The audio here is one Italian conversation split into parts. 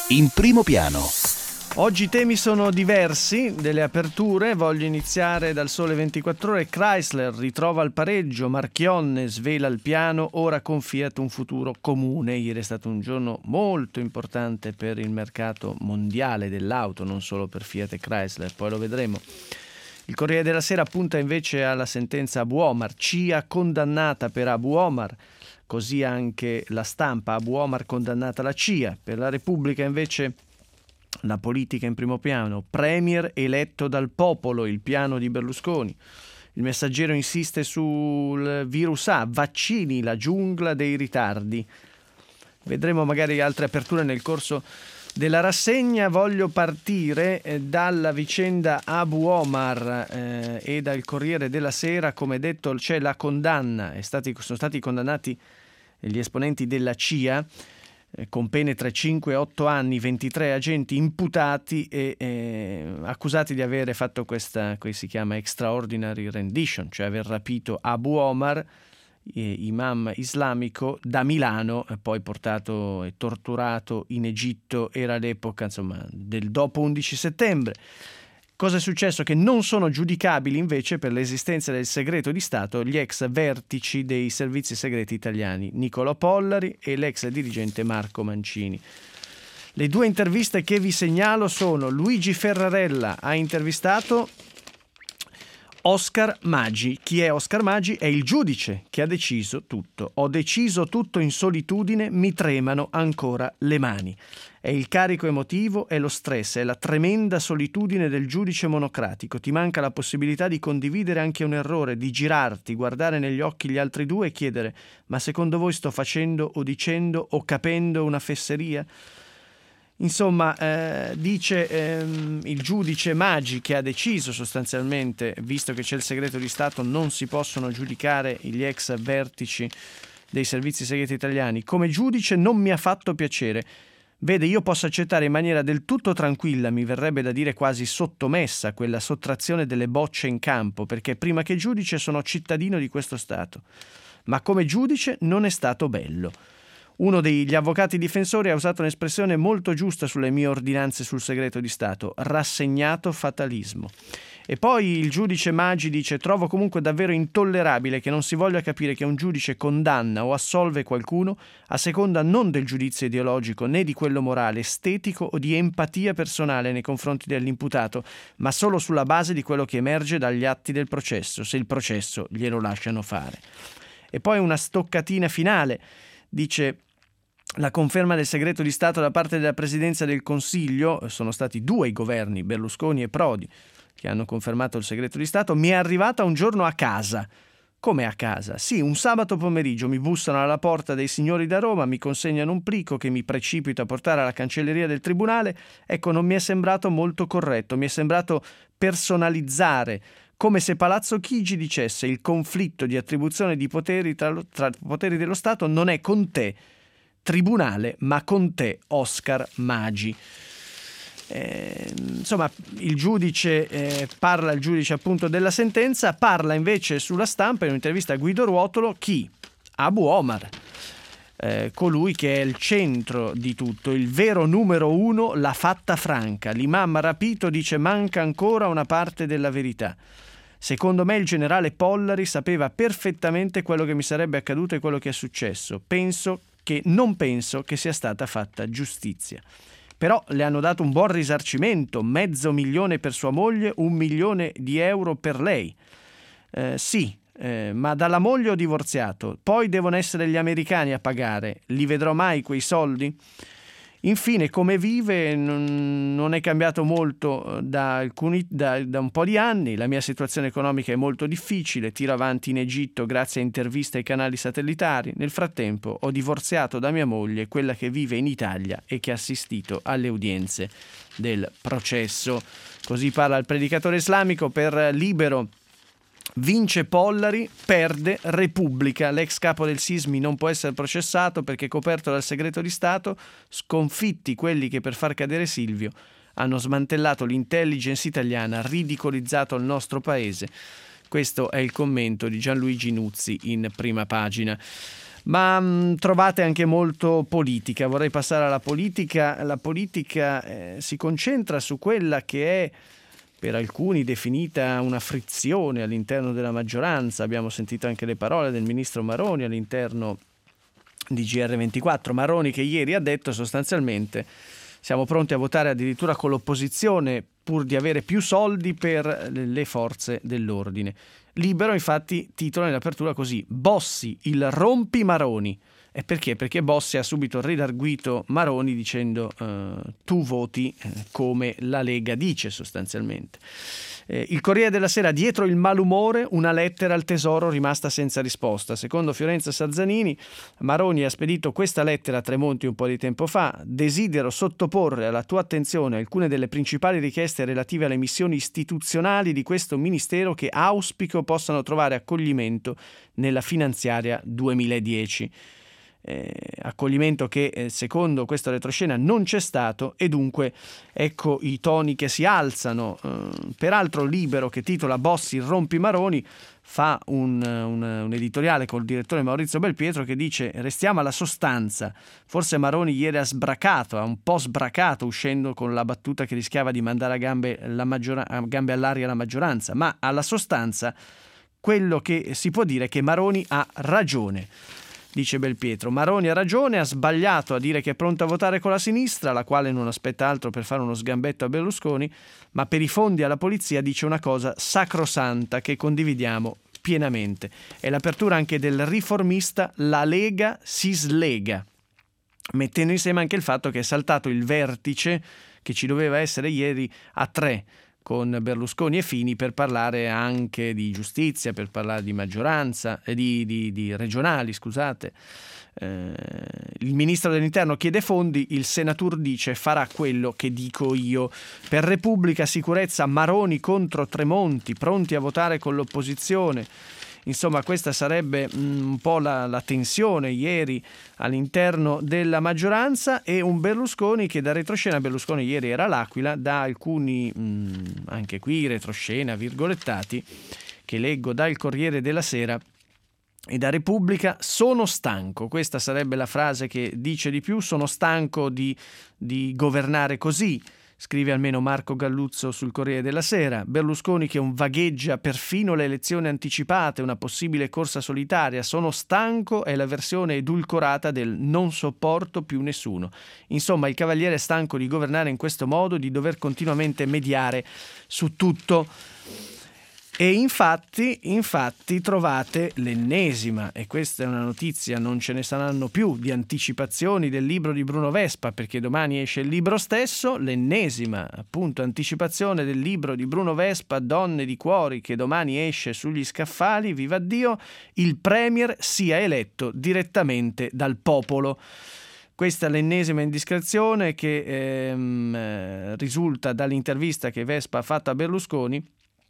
in primo piano. Oggi i temi sono diversi, delle aperture. Voglio iniziare dal Sole 24 Ore. Chrysler ritrova il pareggio, Marchionne svela il piano, ora con Fiat un futuro comune. Ieri è stato un giorno molto importante per il mercato mondiale dell'auto, non solo per Fiat e Chrysler, poi lo vedremo. Il Corriere della Sera punta invece alla sentenza Abu Omar, CIA condannata per Abu Omar, così anche La Stampa, Abu Omar condannata alla CIA. Per la Repubblica invece la politica in primo piano, premier eletto dal popolo, il piano di Berlusconi. Il Messaggero insiste sul virus A, vaccini, la giungla dei ritardi. Vedremo magari altre aperture nel corso della rassegna. Voglio partire dalla vicenda Abu Omar e dal Corriere della Sera. Come detto, c'è la condanna, sono stati condannati gli esponenti della CIA con pene tra 5 e 8 anni, 23 agenti imputati e accusati di avere fatto questa, che si chiama extraordinary rendition, cioè aver rapito Abu Omar, imam islamico, da Milano, poi portato e torturato in Egitto. Era l'epoca, insomma, del dopo 11 settembre. Cosa è successo? Che non sono giudicabili invece per l'esistenza del segreto di Stato gli ex vertici dei servizi segreti italiani, Nicolò Pollari e l'ex dirigente Marco Mancini. Le due interviste che vi segnalo sono: Luigi Ferrarella ha intervistato Oscar Maggi. Chi è Oscar Maggi? È il giudice che ha deciso tutto. Ho deciso tutto in solitudine, mi tremano ancora le mani. È il carico emotivo, è lo stress, è la tremenda solitudine del giudice monocratico. Ti manca la possibilità di condividere anche un errore, di girarti, guardare negli occhi gli altri due e chiedere: ma secondo voi sto facendo o dicendo o capendo una fesseria? Insomma, dice il giudice Maggi, che ha deciso sostanzialmente, visto che c'è il segreto di Stato, non si possono giudicare gli ex vertici dei servizi segreti italiani. Come giudice non mi ha fatto piacere. Vede, io posso accettare in maniera del tutto tranquilla, mi verrebbe da dire quasi sottomessa, quella sottrazione delle bocce in campo, perché prima che giudice sono cittadino di questo Stato. Ma come giudice non è stato bello. Uno degli avvocati difensori ha usato un'espressione molto giusta sulle mie ordinanze sul segreto di Stato: rassegnato fatalismo. E poi il giudice Maggi dice: trovo comunque davvero intollerabile che non si voglia capire che un giudice condanna o assolve qualcuno a seconda non del giudizio ideologico né di quello morale, estetico o di empatia personale nei confronti dell'imputato, ma solo sulla base di quello che emerge dagli atti del processo, se il processo glielo lasciano fare. E poi una stoccatina finale, dice: la conferma del segreto di Stato da parte della Presidenza del Consiglio, sono stati due i governi, Berlusconi e Prodi, che hanno confermato il segreto di Stato, mi è arrivata un giorno a casa. Come a casa? Sì, un sabato pomeriggio mi bussano alla porta dei signori da Roma, mi consegnano un plico che mi precipito a portare alla cancelleria del tribunale. Ecco, non mi è sembrato molto corretto, mi è sembrato personalizzare, come se Palazzo Chigi dicesse: il conflitto di attribuzione di poteri tra poteri dello Stato non è con te, tribunale, ma con te, Oscar Maggi. Insomma, il giudice appunto della sentenza. Parla invece sulla Stampa, in un'intervista a Guido Ruotolo, chi? Abu Omar, colui che è il centro di tutto, il vero numero uno, l'ha fatta franca. L'imam rapito dice: manca ancora una parte della verità. Secondo me il generale Pollari sapeva perfettamente quello che mi sarebbe accaduto e quello che è successo. Non penso che sia stata fatta giustizia. Però le hanno dato un buon risarcimento, 500.000 per sua moglie, 1 milione di euro per lei. Sì, ma dalla moglie ho divorziato, poi devono essere gli americani a pagare. Li vedrò mai quei soldi? Infine, come vive non è cambiato molto da un po' di anni. La mia situazione economica è molto difficile, tiro avanti in Egitto grazie a interviste ai canali satellitari. Nel frattempo ho divorziato da mia moglie, quella che vive in Italia e che ha assistito alle udienze del processo. Così parla il predicatore islamico. Per Libero: vince Pollari, perde Repubblica. L'ex capo del Sismi non può essere processato perché coperto dal segreto di Stato. Sconfitti quelli che per far cadere Silvio hanno smantellato l'intelligence italiana, ridicolizzato il nostro paese. Questo è il commento di Gianluigi Nuzzi in prima pagina. ma trovate anche molto politica. Vorrei passare alla politica. La politica si concentra su quella che è per alcuni definita una frizione all'interno della maggioranza. Abbiamo sentito anche le parole del ministro Maroni all'interno di GR24. Maroni che ieri ha detto sostanzialmente: siamo pronti a votare addirittura con l'opposizione pur di avere più soldi per le forze dell'ordine. Libero infatti titola in apertura così: Bossi, il rompi Maroni. E perché? Perché Bossi ha subito ridarguito Maroni dicendo tu voti come la Lega dice sostanzialmente. Il Corriere della Sera: dietro il malumore una lettera al Tesoro rimasta senza risposta. Secondo Fiorenza Sazzanini, Maroni ha spedito questa lettera a Tremonti un po' di tempo fa: desidero sottoporre alla tua attenzione alcune delle principali richieste relative alle missioni istituzionali di questo Ministero che auspico possano trovare accoglimento nella finanziaria 2010. Accoglimento che secondo questa retroscena non c'è stato, e dunque ecco i toni che si alzano. Peraltro Libero, che titola Bossi rompi Maroni, fa un editoriale col direttore Maurizio Belpietro che dice: restiamo alla sostanza. Forse Maroni ieri ha un po' sbracato uscendo con la battuta che rischiava di mandare a gambe all'aria la maggioranza, ma alla sostanza quello che si può dire è che Maroni ha ragione. Dice Belpietro: Maroni ha ragione, ha sbagliato a dire che è pronto a votare con la sinistra, la quale non aspetta altro per fare uno sgambetto a Berlusconi, ma per i fondi alla polizia dice una cosa sacrosanta che condividiamo pienamente. È l'apertura anche del Riformista: la Lega si slega, mettendo insieme anche il fatto che è saltato il vertice che ci doveva essere ieri a 3 con Berlusconi e Fini per parlare anche di giustizia, per parlare di maggioranza, di regionali, scusate. Il ministro dell'Interno chiede fondi, il Senatur dice farà quello che dico io. Per Repubblica, sicurezza, Maroni contro Tremonti, pronti a votare con l'opposizione. Insomma, questa sarebbe un po' la tensione ieri all'interno della maggioranza, e un Berlusconi che da retroscena, Berlusconi ieri era all'Aquila, da alcuni anche qui retroscena virgolettati che leggo dal Corriere della Sera e da Repubblica: sono stanco. Questa sarebbe la frase che dice di più: sono stanco di governare così. Scrive almeno Marco Galluzzo sul Corriere della Sera. Berlusconi che vagheggia perfino le elezioni anticipate, una possibile corsa solitaria. Sono stanco è la versione edulcorata del non sopporto più nessuno. Insomma, il cavaliere è stanco di governare in questo modo, di dover continuamente mediare su tutto. E infatti trovate l'ennesima, e questa è una notizia, non ce ne saranno più, di anticipazioni del libro di Bruno Vespa, perché domani esce il libro stesso, l'ennesima appunto anticipazione del libro di Bruno Vespa, Donne di cuori, che domani esce sugli scaffali, viva Dio, il premier sia eletto direttamente dal popolo. Questa è l'ennesima indiscrezione che risulta dall'intervista che Vespa ha fatto a Berlusconi.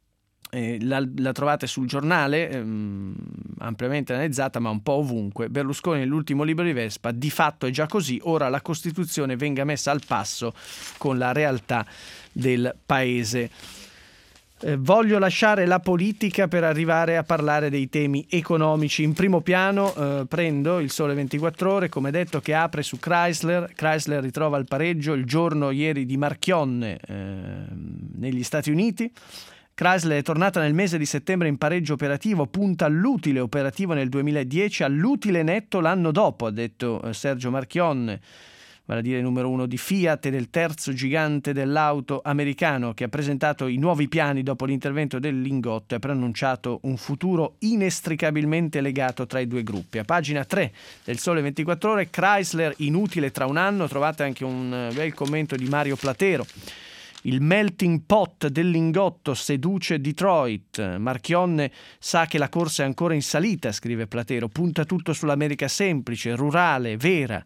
La trovate sul Giornale, ampiamente analizzata, ma un po' ovunque. Berlusconi nell'ultimo libro di Vespa: di fatto è già così, ora la Costituzione venga messa al passo con la realtà del paese. Voglio lasciare la politica per arrivare a parlare dei temi economici. In primo piano prendo il Sole 24 Ore, come detto, che apre su Chrysler. Chrysler ritrova il pareggio il giorno ieri di Marchionne negli Stati Uniti. Chrysler è tornata nel mese di settembre in pareggio operativo, punta all'utile operativo nel 2010, all'utile netto l'anno dopo, ha detto Sergio Marchionne, vale a dire numero 1 di Fiat e del terzo gigante dell'auto americano, che ha presentato i nuovi piani dopo l'intervento del Lingotto e ha preannunciato un futuro inestricabilmente legato tra i due gruppi. A pagina 3 del Sole 24 Ore, Chrysler inutile tra un anno, trovate anche un bel commento di Mario Platero. Il melting pot del Lingotto seduce Detroit. Marchionne sa che la corsa è ancora in salita, scrive Platero. Punta tutto sull'America semplice, rurale, vera.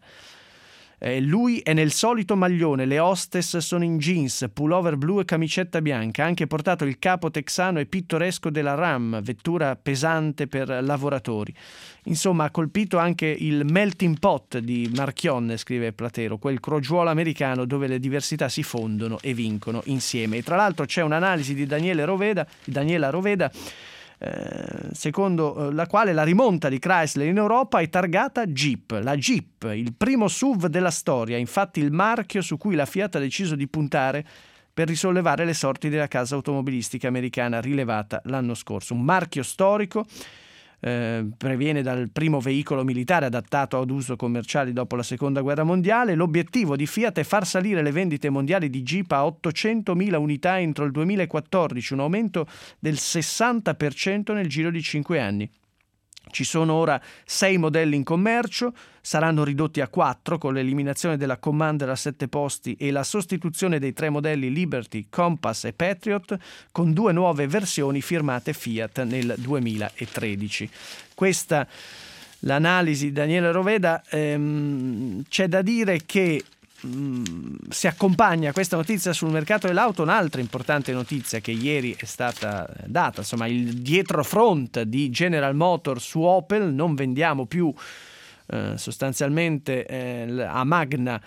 Lui è nel solito maglione, le hostess sono in jeans, pullover blu e camicetta bianca. Ha anche portato il capo texano e pittoresco della Ram, vettura pesante per lavoratori. Insomma, ha colpito anche il melting pot di Marchionne, scrive Platero, quel crogiuolo americano dove le diversità si fondono e vincono insieme. E tra l'altro c'è un'analisi di Daniela Roveda secondo la quale la rimonta di Chrysler in Europa è targata Jeep. La Jeep, il primo SUV della storia, infatti il marchio su cui la Fiat ha deciso di puntare per risollevare le sorti della casa automobilistica americana rilevata l'anno scorso. Un marchio storico, previene dal primo veicolo militare adattato ad uso commerciale dopo la seconda guerra mondiale. L'obiettivo di Fiat è far salire le vendite mondiali di Jeep a 800.000 unità entro il 2014, un aumento del 60% nel giro di 5 anni. Ci sono ora 6 modelli in commercio, saranno ridotti a 4 con l'eliminazione della Commander a 7 posti e la sostituzione dei 3 modelli Liberty, Compass e Patriot con 2 nuove versioni firmate Fiat nel 2013. Questa l'analisi di Daniele Roveda. C'è da dire che si accompagna a questa notizia sul mercato dell'auto un'altra importante notizia che ieri è stata data, insomma il dietrofront di General Motors su Opel. Non vendiamo più sostanzialmente a Magna.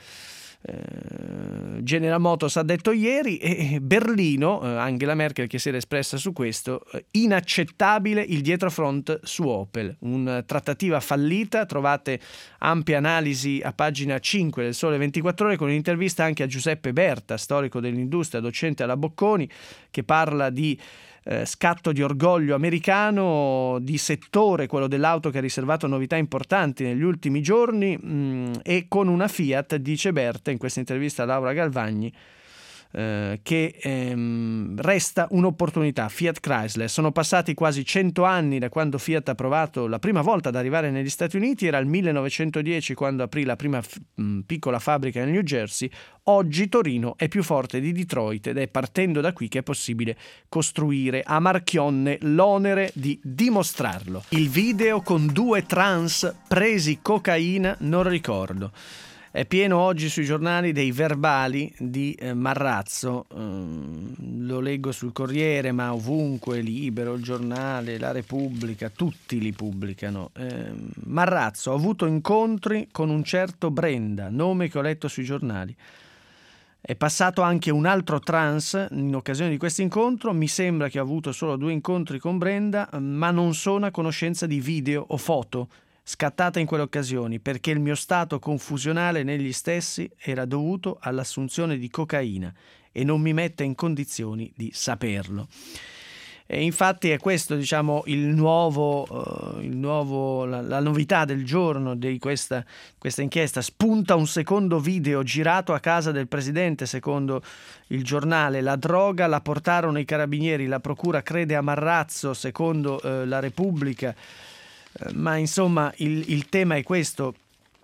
General Motors ha detto ieri, e Berlino, Angela Merkel che si era espressa su questo, inaccettabile il dietrofront su Opel, una trattativa fallita. Trovate ampia analisi a pagina 5 del Sole 24 Ore con un'intervista anche a Giuseppe Berta, storico dell'industria, docente alla Bocconi, che parla di scatto di orgoglio americano, di settore, quello dell'auto, che ha riservato novità importanti negli ultimi giorni, e con una Fiat, dice Berta in questa intervista a Laura Galvagni, che resta un'opportunità. Fiat Chrysler, sono passati quasi 100 anni da quando Fiat ha provato la prima volta ad arrivare negli Stati Uniti, era il 1910 quando aprì la prima piccola fabbrica nel New Jersey. Oggi Torino è più forte di Detroit ed è partendo da qui che è possibile costruire a Marchionne, l'onere di dimostrarlo. Il video con 2 trans presi cocaina, non ricordo. È pieno oggi sui giornali dei verbali di Marrazzo, lo leggo sul Corriere, ma ovunque, Libero, il Giornale, La Repubblica, tutti li pubblicano. Marrazzo ha avuto incontri con un certo Brenda, nome che ho letto sui giornali. È passato anche un altro trans in occasione di questo incontro. Mi sembra che ho avuto solo 2 incontri con Brenda, ma non sono a conoscenza di video o foto scattata in quelle occasioni, perché il mio stato confusionale negli stessi era dovuto all'assunzione di cocaina e non mi mette in condizioni di saperlo. E infatti è questo, diciamo, la novità del giorno di questa inchiesta. Spunta un secondo video girato a casa del presidente, secondo il giornale. La droga la portarono i carabinieri, la procura crede a Marrazzo, secondo la Repubblica. Ma insomma il tema è questo,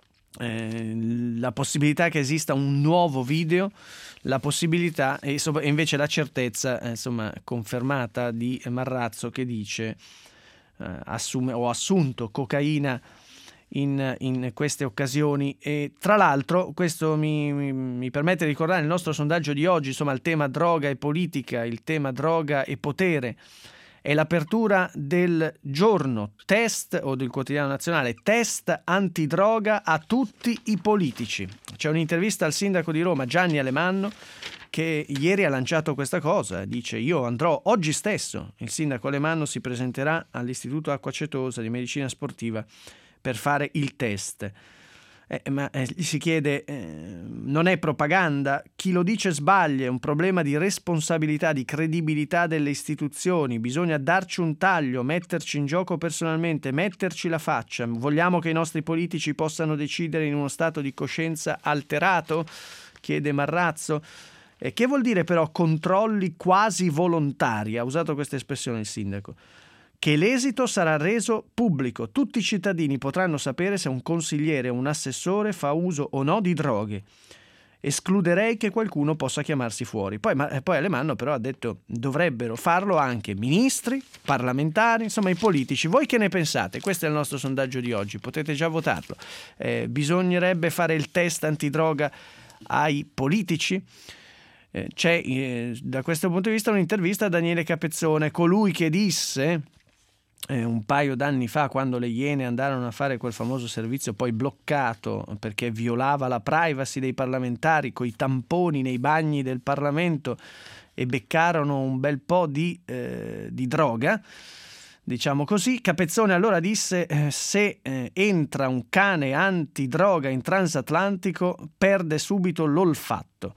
la possibilità che esista un nuovo video, la possibilità e invece la certezza insomma confermata di Marrazzo, che dice ho assunto cocaina in queste occasioni. E tra l'altro questo mi permette di ricordare il nostro sondaggio di oggi, insomma il tema droga e politica, il tema droga e potere. È l'apertura del giorno, test, o del Quotidiano Nazionale, test antidroga a tutti i politici. C'è un'intervista al sindaco di Roma, Gianni Alemanno, che ieri ha lanciato questa cosa. Dice: io andrò oggi stesso, il sindaco Alemanno si presenterà all'Istituto Acquacetosa di Medicina Sportiva per fare il test. Ma gli si chiede, non è propaganda? Chi lo dice sbaglia, è un problema di responsabilità, di credibilità delle istituzioni. Bisogna darci un taglio, metterci in gioco personalmente, metterci la faccia. Vogliamo che i nostri politici possano decidere in uno stato di coscienza alterato? Chiede Marrazzo. Che vuol dire però controlli quasi volontari? Ha usato questa espressione il sindaco. Che l'esito sarà reso pubblico. Tutti i cittadini potranno sapere se un consigliere o un assessore fa uso o no di droghe. Escluderei che qualcuno possa chiamarsi fuori. Poi Alemanno però ha detto dovrebbero farlo anche ministri, parlamentari, insomma i politici. Voi che ne pensate? Questo è il nostro sondaggio di oggi, potete già votarlo. Bisognerebbe fare il test antidroga ai politici? C'è da questo punto di vista un'intervista a Daniele Capezzone, colui che disse un paio d'anni fa, quando le Iene andarono a fare quel famoso servizio poi bloccato perché violava la privacy dei parlamentari, coi tamponi nei bagni del Parlamento, e beccarono un bel po' di droga. diciamo così. Capezzone allora disse se entra un cane antidroga in transatlantico perde subito l'olfatto.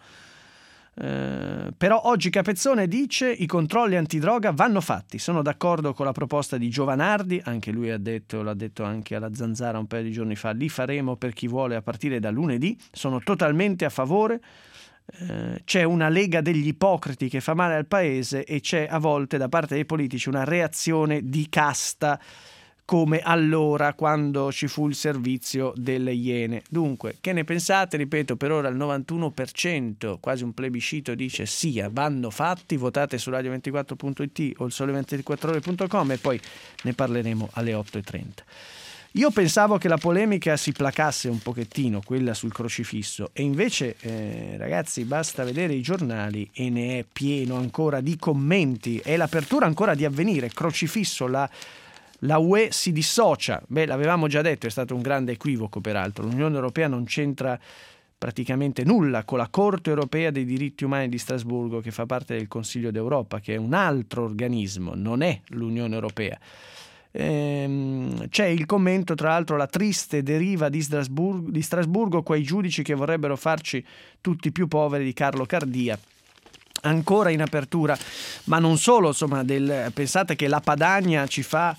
Però oggi Capezzone dice i controlli antidroga vanno fatti. Sono d'accordo con la proposta di Giovanardi, anche lui l'ha detto anche alla Zanzara un paio di giorni fa, li faremo per chi vuole a partire da lunedì. Sono totalmente a favore. C'è una lega degli ipocriti che fa male al paese e c'è a volte da parte dei politici una reazione di casta, come allora quando ci fu il servizio delle Iene. Dunque, che ne pensate? Ripeto, per ora il 91%, quasi un plebiscito, dice sì, vanno fatti. Votate su radio24.it o il sole24ore.com e poi ne parleremo alle 8:30. Io pensavo che la polemica si placasse un pochettino, quella sul crocifisso, e invece, ragazzi, basta vedere i giornali e ne è pieno ancora di commenti. È l'apertura ancora di Avvenire. Crocifisso, la UE si dissocia. L'avevamo già detto, è stato un grande equivoco peraltro. L'Unione Europea non c'entra praticamente nulla con la Corte Europea dei Diritti Umani di Strasburgo, che fa parte del Consiglio d'Europa, che è un altro organismo, non è l'Unione Europea. C'è il commento, tra l'altro, la triste deriva di Strasburgo, quei giudici che vorrebbero farci tutti più poveri, di Carlo Cardia, ancora in apertura. Ma non solo, insomma, pensate che la Padania ci fa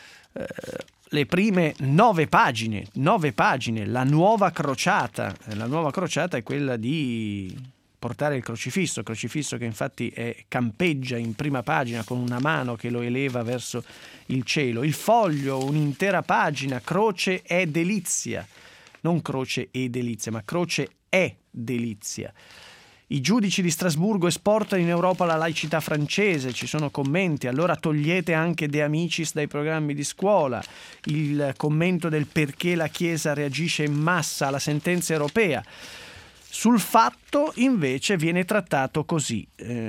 le prime 9 pagine. La nuova crociata è quella di portare il crocifisso che infatti campeggia in prima pagina con una mano che lo eleva verso il cielo. Il Foglio, un'intera pagina, croce è delizia, non croce e delizia, ma croce è delizia. I giudici di Strasburgo esportano in Europa la laicità francese, ci sono commenti, allora togliete anche De Amicis dai programmi di scuola. Il commento del perché la Chiesa reagisce in massa alla sentenza europea. Sul Fatto invece viene trattato così: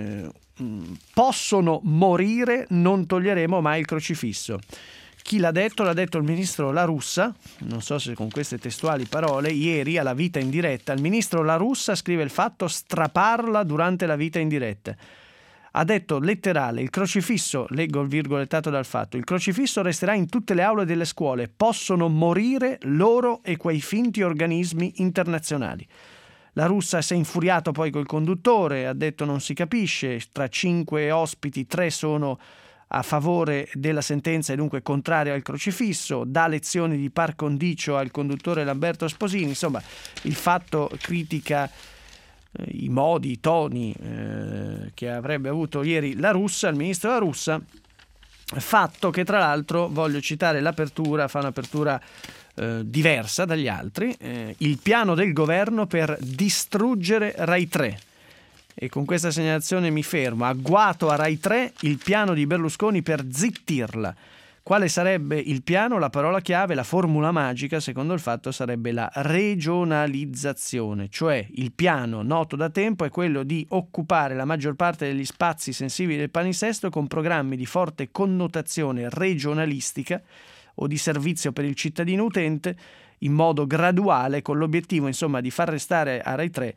possono morire, non toglieremo mai il crocifisso. Chi l'ha detto? L'ha detto il ministro La Russa, non so se con queste testuali parole, ieri alla Vita in diretta. Il ministro La Russa, scrive il Fatto, straparla durante la Vita in diretta. Ha detto letterale: il crocifisso, leggo il virgolettato dal Fatto, il crocifisso resterà in tutte le aule delle scuole, possono morire loro e quei finti organismi internazionali. La Russa si è infuriato poi col conduttore, ha detto non si capisce, tra 5 ospiti 3 sono a favore della sentenza e dunque contrario al crocifisso, dà lezioni di par condicio al conduttore Lamberto Sposini. Insomma, il Fatto critica i modi, i toni che avrebbe avuto ieri il ministro La Russa. Fatto che tra l'altro, voglio citare l'apertura, fa un'apertura diversa dagli altri, il piano del governo per distruggere Rai 3. E con questa segnalazione mi fermo. Agguato a Rai 3 il piano di Berlusconi per zittirla. Quale sarebbe il piano? La parola chiave, la formula magica, secondo il Fatto, sarebbe la regionalizzazione. Cioè il piano, noto da tempo, è quello di occupare la maggior parte degli spazi sensibili del palinsesto con programmi di forte connotazione regionalistica o di servizio per il cittadino utente, in modo graduale, con l'obiettivo insomma di far restare a Rai 3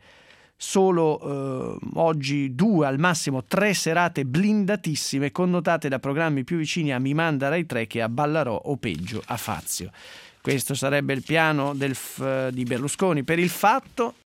solo oggi 2, al massimo 3 serate blindatissime, connotate da programmi più vicini a Mi Manda Rai 3 che a Ballarò o peggio a Fazio. Questo sarebbe il piano di Berlusconi per il Fatto.